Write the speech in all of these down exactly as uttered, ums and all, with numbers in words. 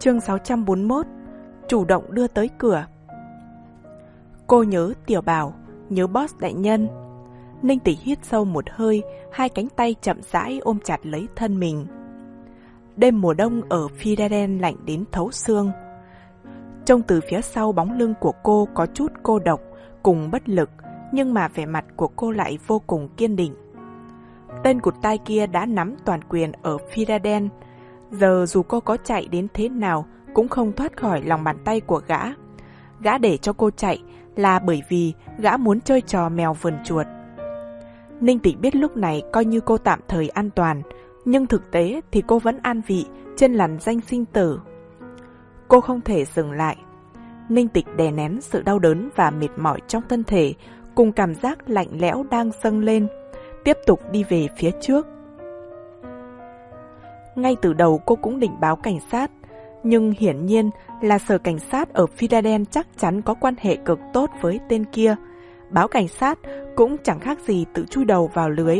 Chương sáu trăm bốn mươi mốt. Chủ động đưa tới cửa. Cô nhớ Tiểu Bảo, nhớ boss đại nhân. Ninh Tịch hít sâu một hơi, hai cánh tay chậm rãi ôm chặt lấy thân mình. Đêm mùa đông ở Philaden lạnh đến thấu xương. Trông từ phía sau bóng lưng của cô có chút cô độc cùng bất lực, nhưng mà vẻ mặt của cô lại vô cùng kiên định. Tên cụt tai kia đã nắm toàn quyền ở Philaden. Giờ dù cô có chạy đến thế nào cũng không thoát khỏi lòng bàn tay của gã. Gã để cho cô chạy là bởi vì gã muốn chơi trò mèo vườn chuột. Ninh Tịch biết lúc này coi như cô tạm thời an toàn, nhưng thực tế thì cô vẫn an vị trên lằn danh sinh tử. Cô không thể dừng lại. Ninh Tịch đè nén sự đau đớn và mệt mỏi trong thân thể cùng cảm giác lạnh lẽo đang dâng lên, tiếp tục đi về phía trước. Ngay từ đầu cô cũng định báo cảnh sát, nhưng hiển nhiên là sở cảnh sát ở Philaden chắc chắn có quan hệ cực tốt với tên kia. Báo cảnh sát cũng chẳng khác gì tự chui đầu vào lưới.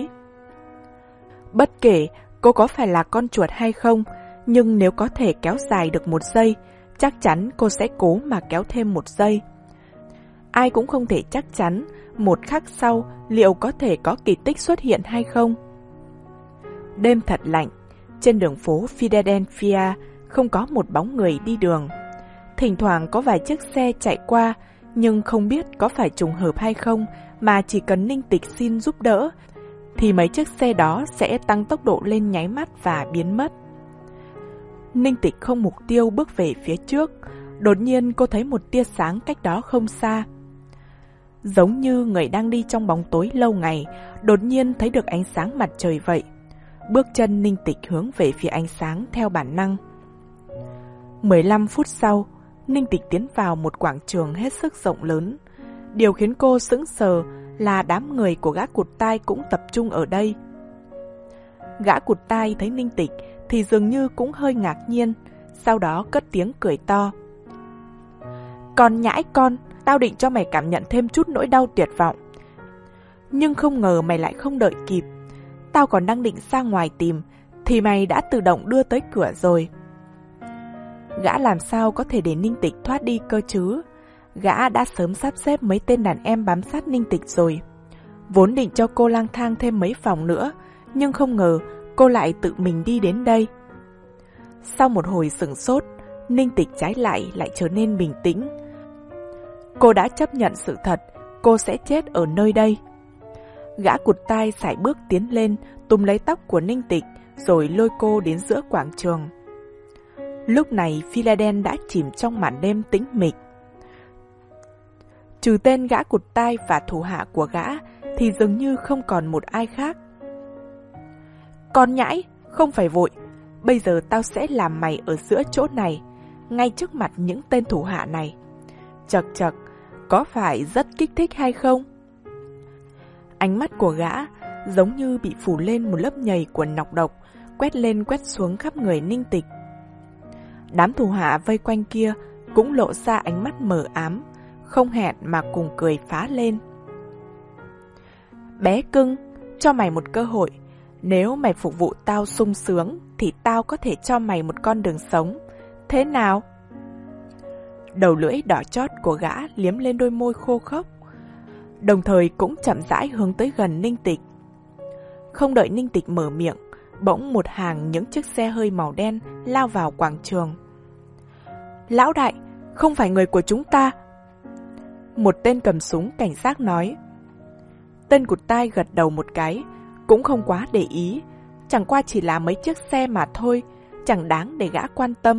Bất kể cô có phải là con chuột hay không, nhưng nếu có thể kéo dài được một giây, chắc chắn cô sẽ cố mà kéo thêm một giây. Ai cũng không thể chắc chắn một khắc sau liệu có thể có kỳ tích xuất hiện hay không. Đêm thật lạnh, trên đường phố Philadelphia không có một bóng người đi đường. Thỉnh thoảng có vài chiếc xe chạy qua, nhưng không biết có phải trùng hợp hay không mà chỉ cần Ninh Tịch xin giúp đỡ thì mấy chiếc xe đó sẽ tăng tốc độ lên nháy mắt và biến mất. Ninh Tịch không mục tiêu bước về phía trước, đột nhiên cô thấy một tia sáng cách đó không xa. Giống như người đang đi trong bóng tối lâu ngày, đột nhiên thấy được ánh sáng mặt trời vậy. Bước chân Ninh Tịch hướng về phía ánh sáng theo bản năng. mười lăm phút sau, Ninh Tịch tiến vào một quảng trường hết sức rộng lớn. Điều khiến cô sững sờ là đám người của gã cụt tai cũng tập trung ở đây. Gã cụt tai thấy Ninh Tịch thì dường như cũng hơi ngạc nhiên, sau đó cất tiếng cười to. Con nhãi con, tao định cho mày cảm nhận thêm chút nỗi đau tuyệt vọng. Nhưng không ngờ mày lại không đợi kịp. Tao còn đang định ra ngoài tìm, thì mày đã tự động đưa tới cửa rồi. Gã làm sao có thể để Ninh Tịch thoát đi cơ chứ? Gã đã sớm sắp xếp mấy tên đàn em bám sát Ninh Tịch rồi. Vốn định cho cô lang thang thêm mấy phòng nữa, nhưng không ngờ cô lại tự mình đi đến đây. Sau một hồi sửng sốt, Ninh Tịch trái lại lại trở nên bình tĩnh. Cô đã chấp nhận sự thật, cô sẽ chết ở nơi đây. Gã cụt tai sải bước tiến lên, túm lấy tóc của Ninh Tịch, rồi lôi cô đến giữa quảng trường. Lúc này Philaden đã chìm trong màn đêm tĩnh mịch. Trừ tên gã cụt tai và thủ hạ của gã, thì dường như không còn một ai khác. Con nhãi, không phải vội, bây giờ tao sẽ làm mày ở giữa chỗ này, ngay trước mặt những tên thủ hạ này. Chật chật, có phải rất kích thích hay không? Ánh mắt của gã giống như bị phủ lên một lớp nhầy của nọc độc, quét lên quét xuống khắp người Ninh Tịch. Đám thủ hạ vây quanh kia cũng lộ ra ánh mắt mờ ám, không hẹn mà cùng cười phá lên. Bé cưng, cho mày một cơ hội. Nếu mày phục vụ tao sung sướng thì tao có thể cho mày một con đường sống. Thế nào? Đầu lưỡi đỏ chót của gã liếm lên đôi môi khô khốc, đồng thời cũng chậm rãi hướng tới gần Ninh Tịch. Không đợi Ninh Tịch mở miệng, bỗng một hàng những chiếc xe hơi màu đen lao vào quảng trường. Lão đại, không phải người của chúng ta. Một tên cầm súng cảnh giác nói. Tên cụt tai gật đầu một cái, cũng không quá để ý, chẳng qua chỉ là mấy chiếc xe mà thôi, chẳng đáng để gã quan tâm.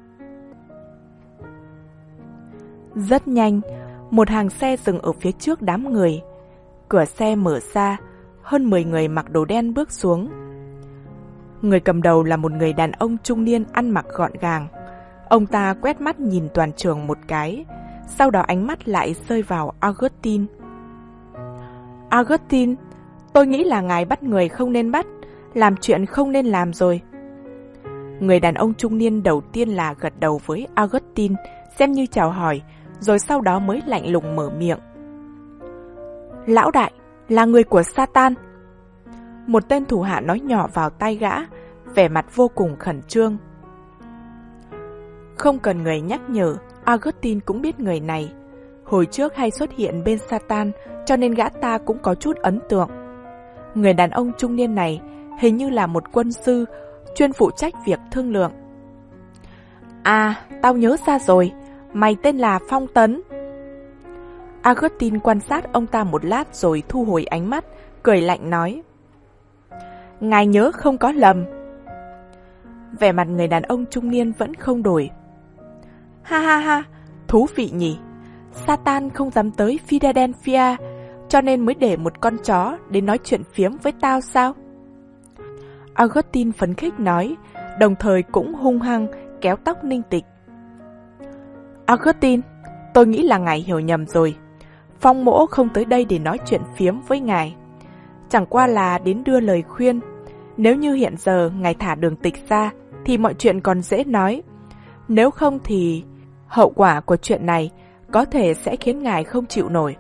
Rất nhanh, một hàng xe dừng ở phía trước đám người. Cửa xe mở ra, hơn mười người mặc đồ đen bước xuống. Người cầm đầu là một người đàn ông trung niên ăn mặc gọn gàng. Ông ta quét mắt nhìn toàn trường một cái, sau đó ánh mắt lại rơi vào Augustine. Augustine, tôi nghĩ là ngài bắt người không nên bắt, làm chuyện không nên làm rồi. Người đàn ông trung niên đầu tiên là gật đầu với Augustine, xem như chào hỏi, rồi sau đó mới lạnh lùng mở miệng. Lão đại, là người của Satan. Một tên thủ hạ nói nhỏ vào tai gã, vẻ mặt vô cùng khẩn trương. Không cần người nhắc nhở, Augustine cũng biết người này. Hồi trước hay xuất hiện bên Satan, cho nên gã ta cũng có chút ấn tượng. Người đàn ông trung niên này hình như là một quân sư, chuyên phụ trách việc thương lượng. À, tao nhớ ra rồi, mày tên là Phong Tấn. Augustine quan sát ông ta một lát rồi thu hồi ánh mắt, cười lạnh nói. Ngài nhớ không có lầm. Vẻ mặt người đàn ông trung niên vẫn không đổi. Ha ha ha, thú vị nhỉ. Satan không dám tới Philadelphia, cho nên mới để một con chó đến nói chuyện phiếm với tao sao? Augustine phấn khích nói, đồng thời cũng hung hăng kéo tóc Ninh Tịch. Augustine, tôi nghĩ là ngài hiểu nhầm rồi. Phong mỗ không tới đây để nói chuyện phiếm với ngài. Chẳng qua là đến đưa lời khuyên. Nếu như hiện giờ ngài thả Đường Tịch ra, thì mọi chuyện còn dễ nói. Nếu không thì hậu quả của chuyện này có thể sẽ khiến ngài không chịu nổi.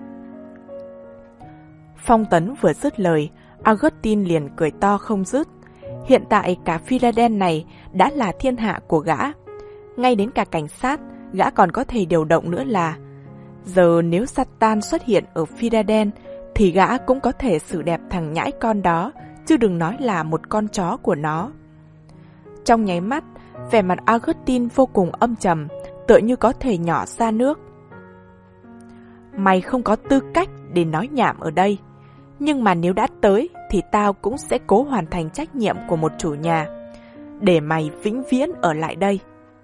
Phong Tấn vừa dứt lời, Augustine liền cười to không dứt. Hiện tại cả Philadelphia này đã là thiên hạ của gã. Ngay đến cả cảnh sát, gã còn có thể điều động nữa là. Giờ nếu Satan xuất hiện ở Philadelphia, thì gã cũng có thể xử đẹp thằng nhãi con đó, chứ đừng nói là một con chó của nó. Trong nháy mắt, vẻ mặt Augustine vô cùng âm trầm, tựa như có thể nhỏ ra nước. Mày không có tư cách để nói nhảm ở đây. Nhưng mà nếu đã tới, thì tao cũng sẽ cố hoàn thành trách nhiệm của một chủ nhà, để mày vĩnh viễn ở lại đây.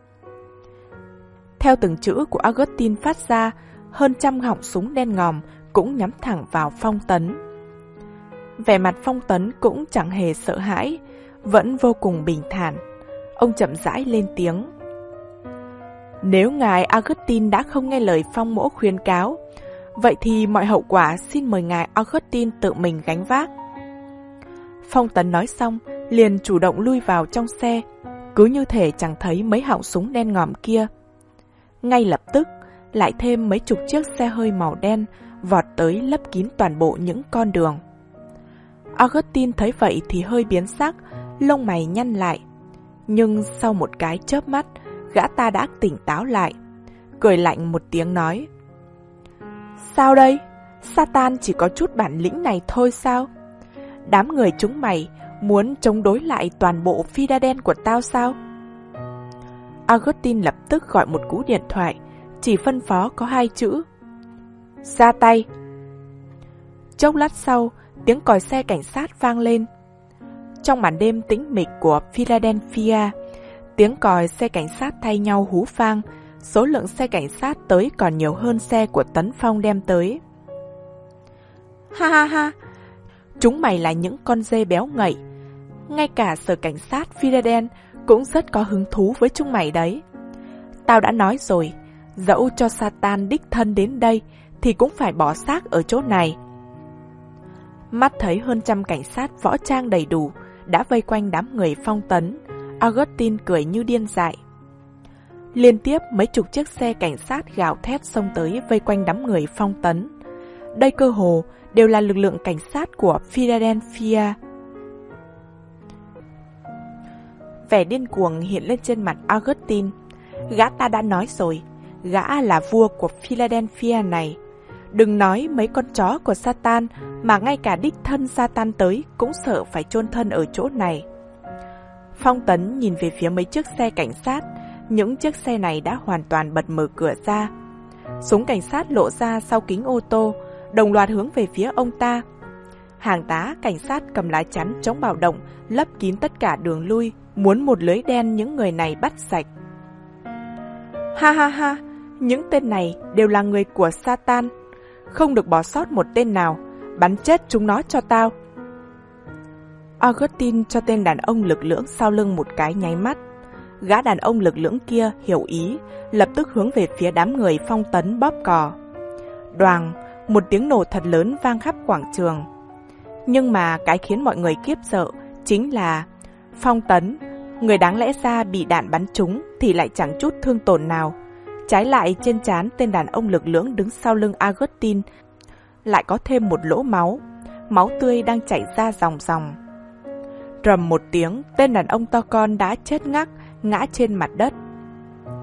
Theo từng chữ của Augustine phát ra, hơn trăm họng súng đen ngòm cũng nhắm thẳng vào Phong Tấn. Vẻ mặt Phong Tấn cũng chẳng hề sợ hãi, vẫn vô cùng bình thản. Ông chậm rãi lên tiếng. Nếu ngài Augustine đã không nghe lời Phong mỗ khuyên cáo, vậy thì mọi hậu quả xin mời ngài Augustine tự mình gánh vác. Phong Tấn nói xong, liền chủ động lui vào trong xe, cứ như thể chẳng thấy mấy họng súng đen ngòm kia. Ngay lập tức, lại thêm mấy chục chiếc xe hơi màu đen vọt tới lấp kín toàn bộ những con đường. Augustine thấy vậy thì hơi biến sắc, lông mày nhăn lại. Nhưng sau một cái chớp mắt, gã ta đã tỉnh táo lại, cười lạnh một tiếng nói. Sao đây? Satan chỉ có chút bản lĩnh này thôi sao? Đám người chúng mày muốn chống đối lại toàn bộ Philadelphia của tao sao? Augustine lập tức gọi một cú điện thoại, chỉ phân phó có hai chữ. Ra tay! Chốc lát sau, tiếng còi xe cảnh sát vang lên. Trong màn đêm tĩnh mịch của Philadelphia, tiếng còi xe cảnh sát thay nhau hú vang, số lượng xe cảnh sát tới còn nhiều hơn xe của Tấn Phong đem tới. Ha ha ha! Chúng mày là những con dê béo ngậy. Ngay cả sở cảnh sát Philadelphia cũng rất có hứng thú với chúng mày đấy. Tao đã nói rồi, dẫu cho Satan đích thân đến đây thì cũng phải bỏ xác ở chỗ này. Mắt thấy hơn trăm cảnh sát võ trang đầy đủ đã vây quanh đám người Phong Tấn, Augustine cười như điên dại. Liên tiếp mấy chục chiếc xe cảnh sát gào thét xông tới vây quanh đám người Phong Tấn. Đây cơ hồ đều là lực lượng cảnh sát của Philadelphia. Vẻ điên cuồng hiện lên trên mặt Augustine. Gã ta đã nói rồi, gã là vua của Philadelphia này. Đừng nói mấy con chó của Satan, mà ngay cả đích thân Satan tới cũng sợ phải chôn thân ở chỗ này. Phong Tấn nhìn về phía mấy chiếc xe cảnh sát. Những chiếc xe này đã hoàn toàn bật mở cửa ra. Súng cảnh sát lộ ra sau kính ô tô, đồng loạt hướng về phía ông ta. Hàng tá cảnh sát cầm lá chắn chống bạo động, lấp kín tất cả đường lui, muốn một lưới đen những người này bắt sạch. Ha ha ha, những tên này đều là người của Satan. Không được bỏ sót một tên nào, bắn chết chúng nó cho tao. Augustine cho tên đàn ông lực lưỡng sau lưng một cái nháy mắt. Gã đàn ông lực lưỡng kia hiểu ý, lập tức hướng về phía đám người Phong Tấn bóp cò. Đoàng, một tiếng nổ thật lớn vang khắp quảng trường. Nhưng mà cái khiến mọi người khiếp sợ chính là Phong Tấn, người đáng lẽ ra bị đạn bắn trúng thì lại chẳng chút thương tổn nào. Trái lại trên trán tên đàn ông lực lưỡng đứng sau lưng Augustine lại có thêm một lỗ máu, máu tươi đang chảy ra ròng ròng. Rầm một tiếng, tên đàn ông to con đã chết ngắc, ngã trên mặt đất.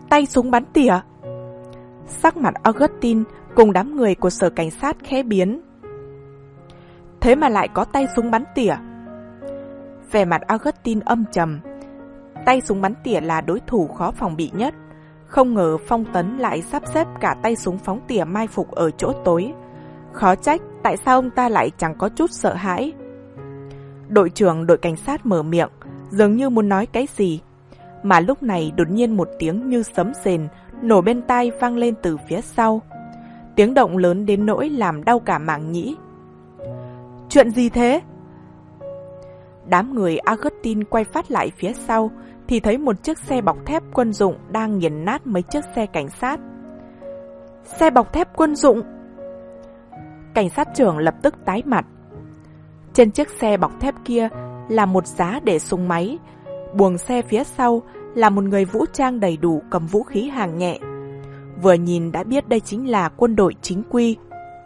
tay súng bắn tỉa. Sắc mặt Augustine cùng đám người của sở cảnh sát khẽ biến. Thế mà lại có tay súng bắn tỉa. Vẻ mặt Augustine âm trầm. Tay súng bắn tỉa là đối thủ khó phòng bị nhất. Không ngờ Phong Tấn lại sắp xếp cả tay súng phóng tỉa mai phục ở chỗ tối. Khó trách tại sao ông ta lại chẳng có chút sợ hãi. Đội trưởng đội cảnh sát mở miệng, dường như muốn nói cái gì. Mà lúc này đột nhiên một tiếng như sấm sền nổ bên tai vang lên từ phía sau. Tiếng động lớn đến nỗi làm đau cả màng nhĩ. Chuyện gì thế? Đám người Augustine quay phát lại phía sau thì thấy một chiếc xe bọc thép quân dụng đang nghiền nát mấy chiếc xe cảnh sát. Xe bọc thép quân dụng! Cảnh sát trưởng lập tức tái mặt. Trên chiếc xe bọc thép kia là một giá để súng máy. Buồng xe phía sau là một người vũ trang đầy đủ cầm vũ khí hạng nhẹ. Vừa nhìn đã biết đây chính là quân đội chính quy.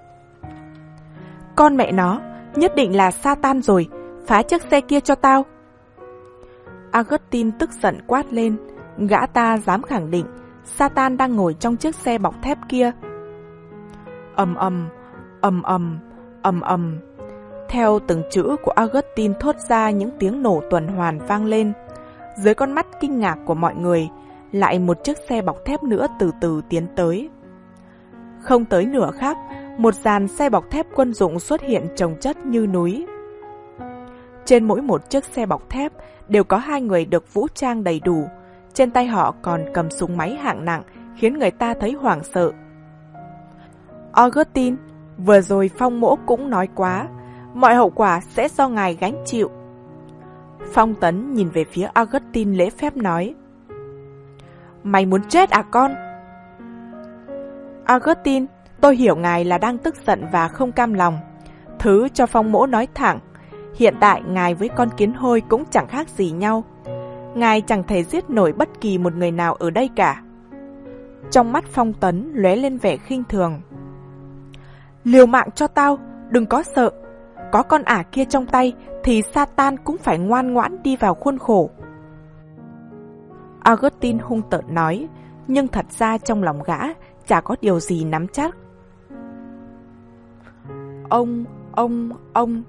Con mẹ nó, nhất định là Satan rồi, phá chiếc xe kia cho tao. Augustine tức giận quát lên, gã ta dám khẳng định Satan đang ngồi trong chiếc xe bọc thép kia. Ầm ầm, ầm ầm, ầm ầm. Theo từng chữ của Augustine thốt ra những tiếng nổ tuần hoàn vang lên. Dưới con mắt kinh ngạc của mọi người, lại một chiếc xe bọc thép nữa từ từ tiến tới. Không tới nửa khắc, một dàn xe bọc thép quân dụng xuất hiện chồng chất như núi. Trên mỗi một chiếc xe bọc thép đều có hai người được vũ trang đầy đủ. Trên tay họ còn cầm súng máy hạng nặng, khiến người ta thấy hoảng sợ. Augustine, vừa rồi Phong Mỗ cũng nói quá, mọi hậu quả sẽ do ngài gánh chịu. Phong Tấn nhìn về phía Augustine lễ phép nói. Mày muốn chết à con? Augustine, tôi hiểu ngài là đang tức giận và không cam lòng. Thứ cho Phong Mỗ nói thẳng, hiện tại ngài với con kiến hôi cũng chẳng khác gì nhau. Ngài chẳng thể giết nổi bất kỳ một người nào ở đây cả. Trong mắt Phong Tấn lóe lên vẻ khinh thường. Liều mạng cho tao, đừng có sợ. Có con ả kia trong tay thì Satan cũng phải ngoan ngoãn đi vào khuôn khổ. Augustine hung tợn nói, nhưng thật ra trong lòng gã chả có điều gì nắm chắc. Ông, ông, ông.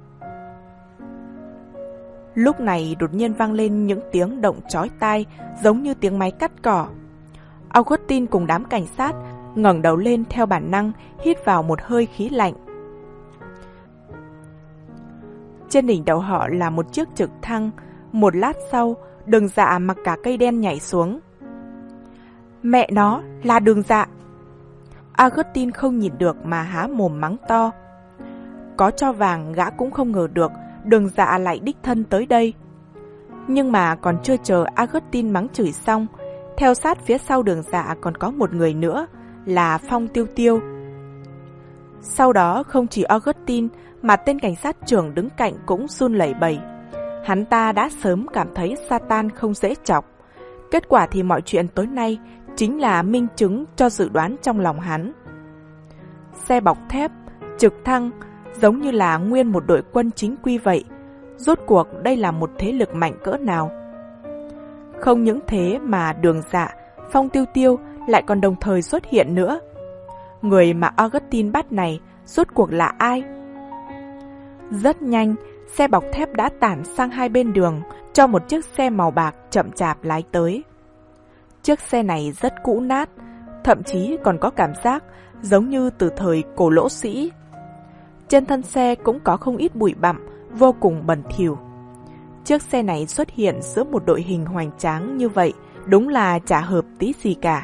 Lúc này đột nhiên vang lên những tiếng động chói tai giống như tiếng máy cắt cỏ. Augustine cùng đám cảnh sát ngẩng đầu lên theo bản năng, hít vào một hơi khí lạnh. Trên đỉnh đầu họ là một chiếc trực thăng. Một lát sau, Đường Dạ mặc cả cây đen nhảy xuống. Mẹ nó, là Đường Dạ! Augustine không nhìn được mà há mồm mắng to. Có cho vàng gã cũng không ngờ được Đường Dạ lại đích thân tới đây. Nhưng mà còn chưa chờ Augustine mắng chửi xong, theo sát phía sau Đường Dạ còn có một người nữa, là Phong Tiêu Tiêu. Sau đó không chỉ Augustine mà tên cảnh sát trưởng đứng cạnh cũng run lẩy bẩy. Hắn ta đã sớm cảm thấy Satan không dễ chọc. Kết quả thì mọi chuyện tối nay chính là minh chứng cho dự đoán trong lòng hắn. Xe bọc thép, trực thăng, giống như là nguyên một đội quân chính quy vậy. Rốt cuộc đây là một thế lực mạnh cỡ nào? Không những thế mà Đường Dạ, Phong Tiêu Tiêu lại còn đồng thời xuất hiện nữa. Người mà Augustine bắt này rốt cuộc là ai? Rất nhanh, xe bọc thép đã tản sang hai bên đường, cho một chiếc xe màu bạc chậm chạp lái tới. Chiếc xe này rất cũ nát, thậm chí còn có cảm giác giống như từ thời cổ lỗ sĩ. Trên thân xe cũng có không ít bụi bặm, vô cùng bẩn thỉu. Chiếc xe này xuất hiện giữa một đội hình hoành tráng như vậy, đúng là chả hợp tí gì cả.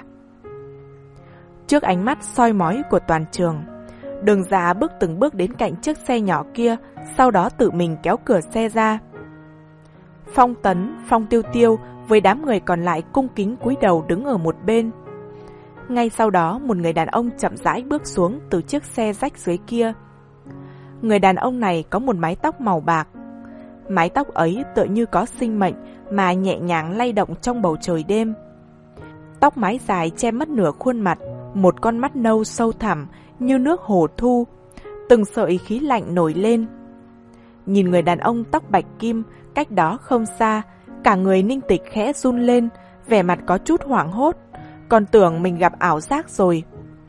Trước ánh mắt soi mói của toàn trường, Đường Dạ bước từng bước đến cạnh chiếc xe nhỏ kia, sau đó tự mình kéo cửa xe ra. Phong Tấn, Phong Tiêu Tiêu với đám người còn lại cung kính cúi đầu đứng ở một bên. Ngay sau đó một người đàn ông chậm rãi bước xuống từ chiếc xe rách dưới kia. Người đàn ông này có một mái tóc màu bạc. Mái tóc ấy tựa như có sinh mệnh mà nhẹ nhàng lay động trong bầu trời đêm. Tóc mái dài che mất nửa khuôn mặt, một con mắt nâu sâu thẳm như nước hồ thu, từng sợi khí lạnh nổi lên. Nhìn người đàn ông tóc bạch kim cách đó không xa, cả người Ninh Tịch khẽ run lên, vẻ mặt có chút hoảng hốt, còn tưởng mình gặp ảo giác rồi.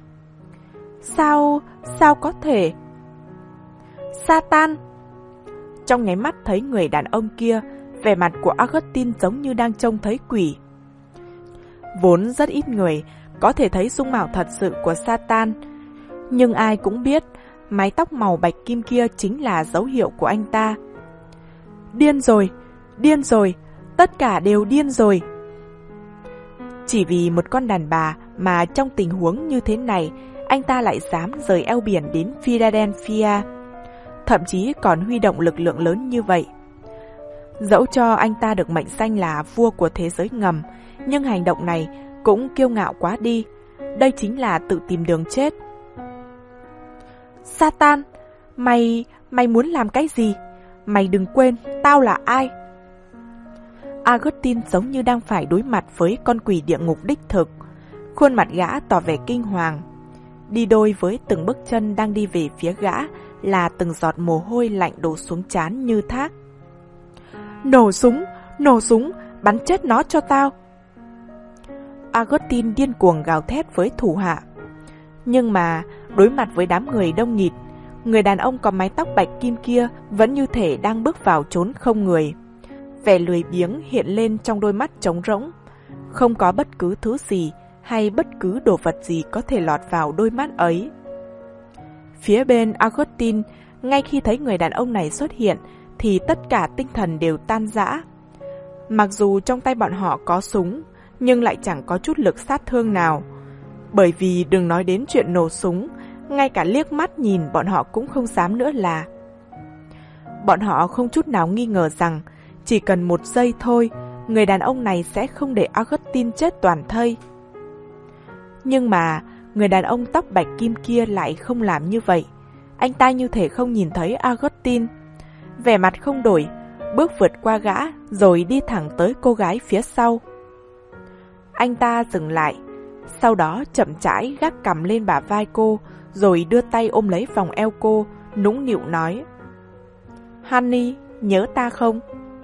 Sao, sao có thể? Satan! Trong nháy mắt thấy người đàn ông kia, vẻ mặt của Augustine giống như đang trông thấy quỷ. Vốn rất ít người có thể thấy dung mạo thật sự của Satan, nhưng ai cũng biết mái tóc màu bạch kim kia chính là dấu hiệu của anh ta. Điên rồi, điên rồi, tất cả đều điên rồi. Chỉ vì một con đàn bà mà trong tình huống như thế này, anh ta lại dám rời eo biển đến Philadelphia, thậm chí còn huy động lực lượng lớn như vậy. Dẫu cho anh ta được mệnh danh là vua của thế giới ngầm, nhưng hành động này cũng kiêu ngạo quá đi. Đây chính là tự tìm đường chết. Satan, mày, mày muốn làm cái gì? Mày đừng quên, tao là ai? Augustine giống như đang phải đối mặt với con quỷ địa ngục đích thực. Khuôn mặt gã tỏ vẻ kinh hoàng. Đi đôi với từng bước chân đang đi về phía gã là từng giọt mồ hôi lạnh đổ xuống trán như thác. Nổ súng, nổ súng, bắn chết nó cho tao. Augustine điên cuồng gào thét với thủ hạ. Nhưng mà đối mặt với đám người đông nghịt, người đàn ông có mái tóc bạch kim kia vẫn như thể đang bước vào chốn không người. Vẻ lười biếng hiện lên trong đôi mắt trống rỗng. Không có bất cứ thứ gì hay bất cứ đồ vật gì có thể lọt vào đôi mắt ấy. Phía bên Augustine, ngay khi thấy người đàn ông này xuất hiện thì tất cả tinh thần đều tan rã. Mặc dù trong tay bọn họ có súng, nhưng lại chẳng có chút lực sát thương nào. Bởi vì đừng nói đến chuyện nổ súng, ngay cả liếc mắt nhìn bọn họ cũng không dám nữa là. Bọn họ không chút nào nghi ngờ rằng chỉ cần một giây thôi, người đàn ông này sẽ không để Augustine chết toàn thây. Nhưng mà người đàn ông tóc bạch kim kia lại không làm như vậy. Anh ta như thể không nhìn thấy Augustine. Vẻ mặt không đổi, bước vượt qua gã rồi đi thẳng tới cô gái phía sau. Anh ta dừng lại, sau đó chậm rãi gác cằm lên bả vai cô, rồi đưa tay ôm lấy vòng eo cô, nũng nịu nói: Honey, nhớ ta không?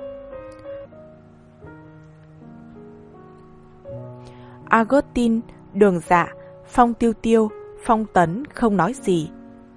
Augustine, Đường Dạ, Phong Tiêu Tiêu, Phong Tấn không nói gì.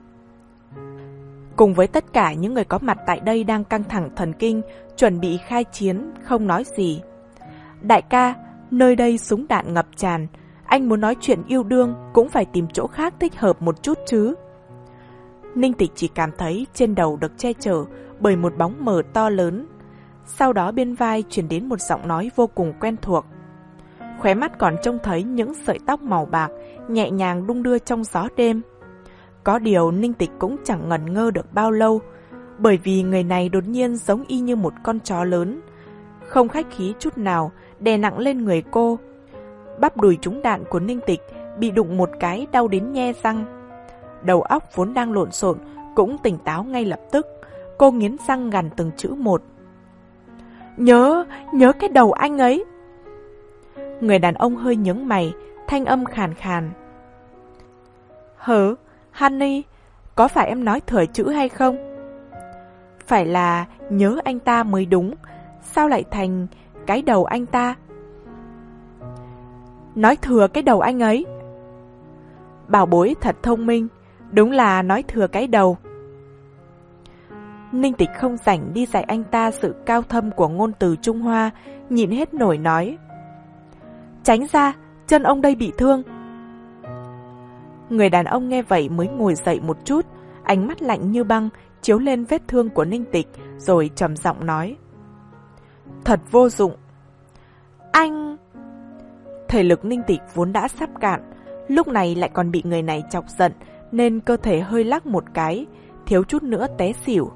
Cùng với tất cả những người có mặt tại đây đang căng thẳng thần kinh, chuẩn bị khai chiến, không nói gì. Đại ca, nơi đây súng đạn ngập tràn, anh muốn nói chuyện yêu đương cũng phải tìm chỗ khác thích hợp một chút chứ. Ninh Tịch chỉ cảm thấy trên đầu được che chở bởi một bóng mờ to lớn. Sau đó bên vai truyền đến một giọng nói vô cùng quen thuộc. Khóe mắt còn trông thấy những sợi tóc màu bạc nhẹ nhàng đung đưa trong gió đêm. Có điều Ninh Tịch cũng chẳng ngần ngơ được bao lâu, bởi vì người này đột nhiên giống y như một con chó lớn, không khách khí chút nào đè nặng lên người cô. Bắp đùi trúng đạn của Ninh Tịch bị đụng một cái đau đến nhe răng. Đầu óc vốn đang lộn xộn cũng tỉnh táo ngay lập tức. Cô nghiến răng gằn từng chữ một. Nhớ, nhớ cái đầu anh ấy. Người đàn ông hơi nhướng mày, thanh âm khàn khàn. Hử, Honey, có phải em nói thừa chữ hay không? Phải là nhớ anh ta mới đúng, sao lại thành cái đầu anh ta? Nói thừa cái đầu anh ấy. Bảo bối thật thông minh, đúng là nói thừa cái đầu. Ninh Tịch không rảnh đi dạy anh ta sự cao thâm của ngôn từ Trung Hoa, nhịn hết nổi nói. Tránh ra, chân ông đây bị thương. Người đàn ông nghe vậy mới ngồi dậy một chút, ánh mắt lạnh như băng chiếu lên vết thương của Ninh Tịch, rồi trầm giọng nói. Thật vô dụng. Anh... Thể lực Ninh Tịch vốn đã sắp cạn, lúc này lại còn bị người này chọc giận, nên cơ thể hơi lắc một cái, thiếu chút nữa té xỉu.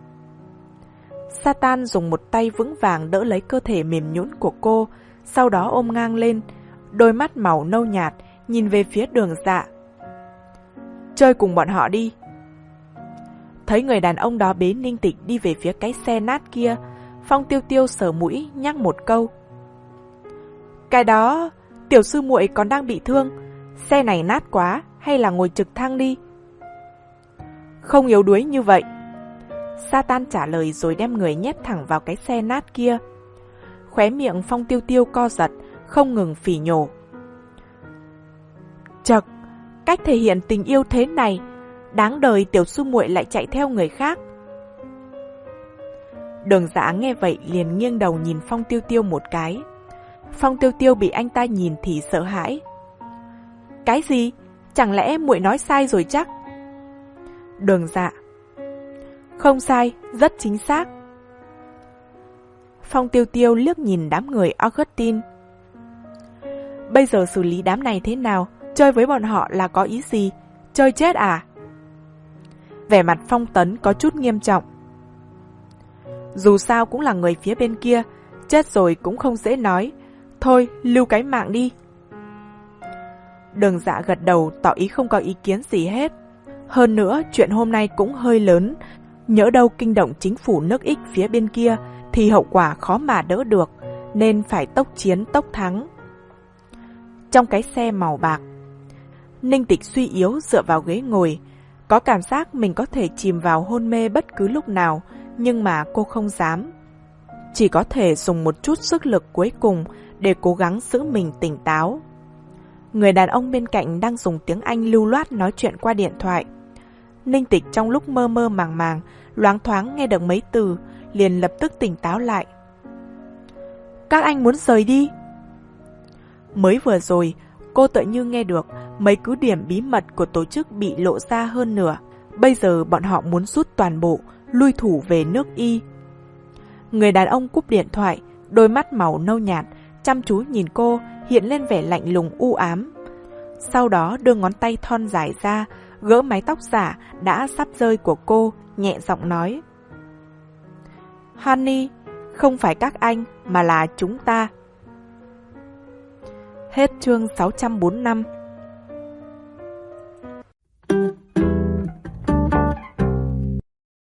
Satan dùng một tay vững vàng đỡ lấy cơ thể mềm nhũn của cô, sau đó ôm ngang lên, đôi mắt màu nâu nhạt nhìn về phía Đường Dạ. Chơi cùng bọn họ đi. Thấy người đàn ông đó bế Ninh Tịch đi về phía cái xe nát kia, Phong Tiêu Tiêu sờ mũi nhắc một câu. Cái đó, tiểu sư muội còn đang bị thương, xe này nát quá, hay là ngồi trực thăng đi. Không yếu đuối như vậy. Satan trả lời rồi đem người nhét thẳng vào cái xe nát kia. Khóe miệng Phong Tiêu Tiêu co giật, không ngừng phỉ nhổ. Chậc, cách thể hiện tình yêu thế này, đáng đời tiểu sư muội lại chạy theo người khác. Đường Dạ nghe vậy liền nghiêng đầu nhìn Phong Tiêu Tiêu một cái. Phong Tiêu Tiêu bị anh ta nhìn thì sợ hãi. Cái gì? Chẳng lẽ muội nói sai rồi chắc? Đường Dạ: Không sai, rất chính xác. Phong Tiêu Tiêu liếc nhìn đám người Augustine. Bây giờ xử lý đám này thế nào? Chơi với bọn họ là có ý gì? Chơi chết à? Vẻ mặt Phong Tấn có chút nghiêm trọng. Dù sao cũng là người phía bên kia, chết rồi cũng không dễ nói. Thôi, lưu cái mạng đi. Đường Dạ gật đầu tỏ ý không có ý kiến gì hết. Hơn nữa, chuyện hôm nay cũng hơi lớn. Nhỡ đâu kinh động chính phủ nước Ích phía bên kia thì hậu quả khó mà đỡ được, nên phải tốc chiến tốc thắng. Trong cái xe màu bạc, Ninh Tịch suy yếu dựa vào ghế ngồi, có cảm giác mình có thể chìm vào hôn mê bất cứ lúc nào, nhưng mà cô không dám. Chỉ có thể dùng một chút sức lực cuối cùng để cố gắng giữ mình tỉnh táo. Người đàn ông bên cạnh đang dùng tiếng Anh lưu loát nói chuyện qua điện thoại. Ninh Tịch trong lúc mơ mơ màng màng, loáng thoáng nghe được mấy từ, liền lập tức tỉnh táo lại. Các anh muốn rời đi? Mới vừa rồi, cô tự như nghe được mấy cứ điểm bí mật của tổ chức bị lộ ra hơn nửa. Bây giờ bọn họ muốn rút toàn bộ, lui thủ về nước Y. Người đàn ông cúp điện thoại, đôi mắt màu nâu nhạt, chăm chú nhìn cô, hiện lên vẻ lạnh lùng u ám. Sau đó đưa ngón tay thon dài ra, gỡ mái tóc giả đã sắp rơi của cô, nhẹ giọng nói. Honey, không phải các anh, mà là chúng ta. Hết chương sáu trăm bốn mươi lăm.